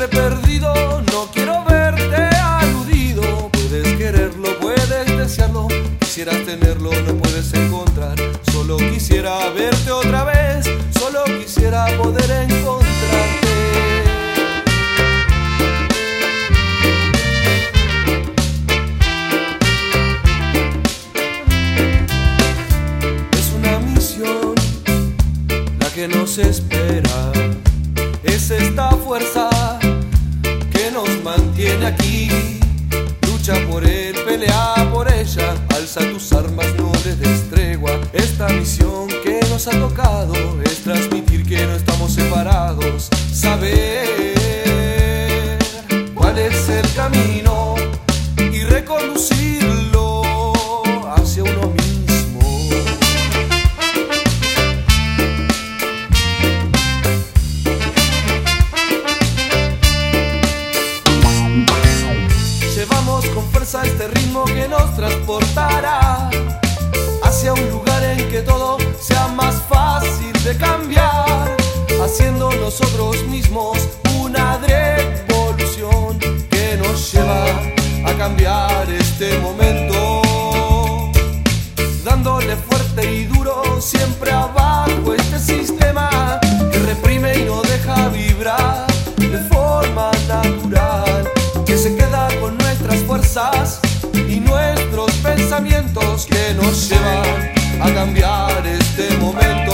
siempre perdido, no quiero verte aludido. Puedes quererlo, puedes desearlo, quisieras tenerlo, no puedes encontrar. Solo quisiera verte otra vez, solo quisiera poder encontrarte. Es una misión la que nos espera, es esta fuerza que nos mantiene aquí. Lucha por él, pelea por ella, alza tus armas, no le des tregua. Esta misión que nos ha tocado es transmitir que no estamos separados. Saber cuál es el camino y reconducirlo hacia uno mismo. Llevamos con fuerza este ritmo que nos transportará hacia un lugar en que todo sea más fácil de cambiar, haciendo nosotros mismos una revolución que nos lleva a cambiar este momento, dándole fuerte y duro siempre abajo este sistema que reprime y no deja vibrar de forma natural, que se queda con nuestras fuerzas y nuestros pensamientos, que nos llevan a cambiar este momento.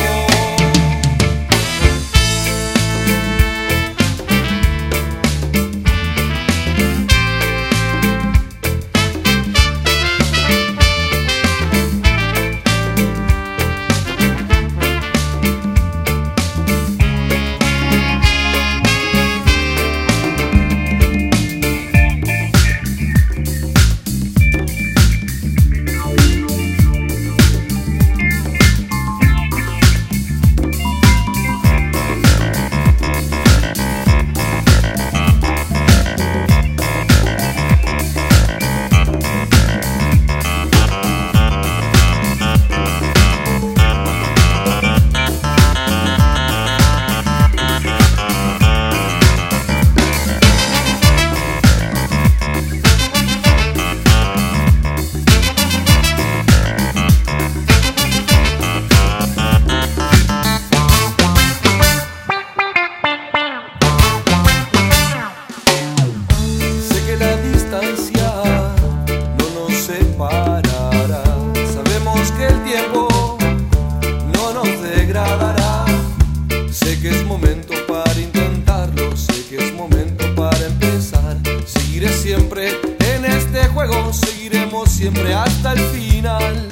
No nos separará, sabemos que el tiempo no nos degradará. Sé que es momento para intentarlo, sé que es momento para empezar. Seguiré siempre en este juego, seguiremos siempre hasta el final.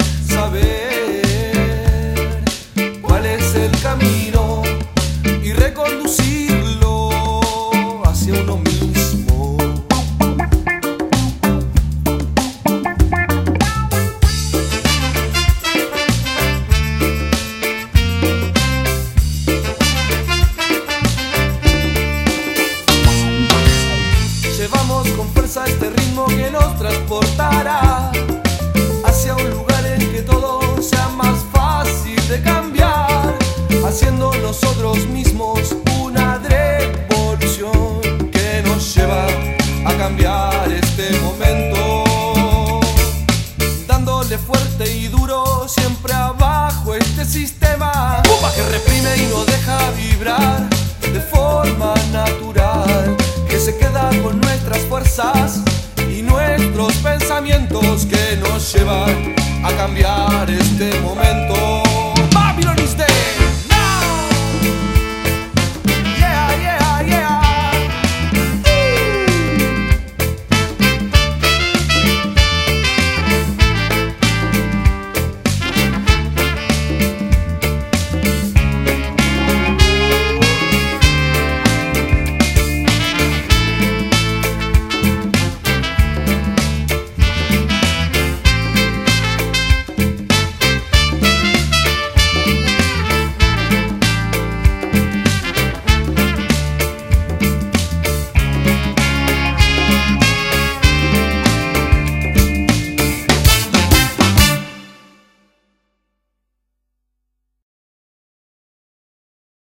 Saber cuál es el camino y reconducirlo hacia uno mismo. Llevamos con fuerza este ritmo que nos transportará hacia un lugar en que todo sea más fácil de cambiar, haciendo nosotros mismos una revolución que nos lleva a cambiar este momento, dándole fuerte y duro siempre abajo este sistema que reprime y no deja vibrar de forma natural, que se queda con nuestras fuerzas y nuestros pensamientos, que nos llevan a cambiar este momento.